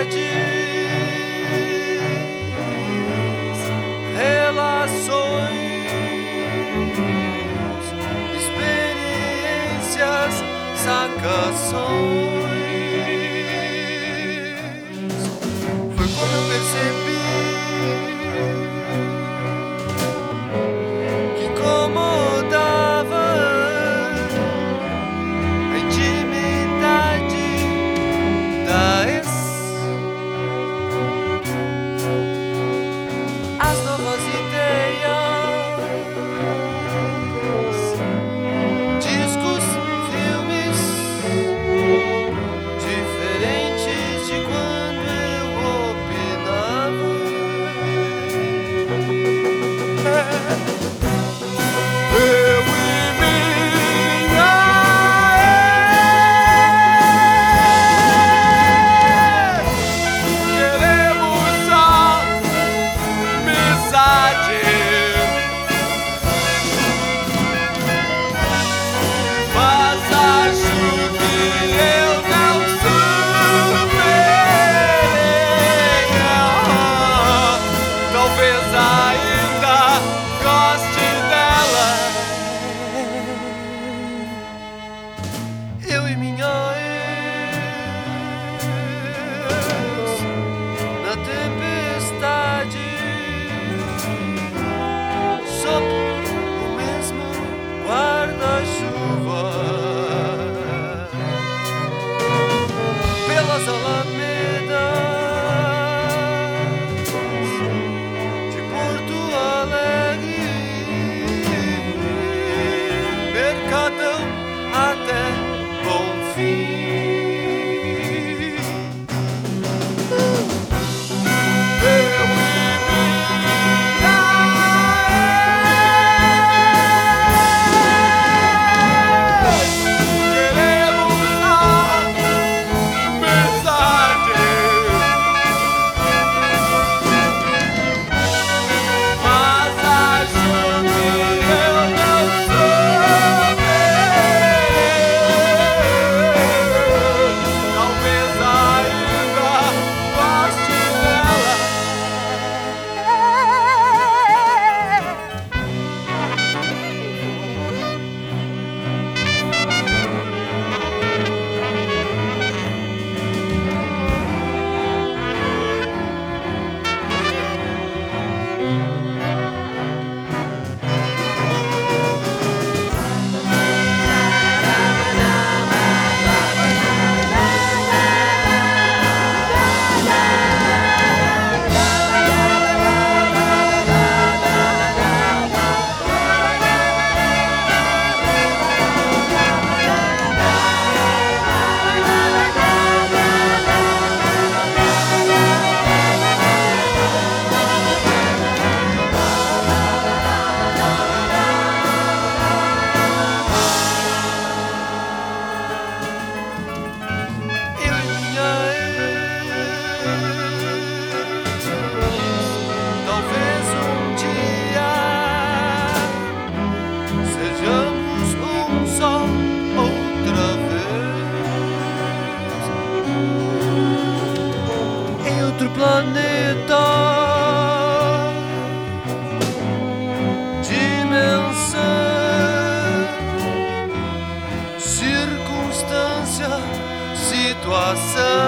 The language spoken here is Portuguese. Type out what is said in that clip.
relações, experiências, sacações. Foi como eu percebi que incomodava a intimidade da ex. As novas ideias, discos, filmes diferentes de quando eu opinava. Eu e minha ex queremos só amizade, mas acho que eu não superei. Talvez ainda goste dela. Eu e minha ex na tempestade, sob o mesmo guarda-chuva, pelas alamedas de Porto Alegre, Mercadão até Bonfim. Talvez um dia sejamos um só outra vez em outro planeta, dimensão, circunstância, situação.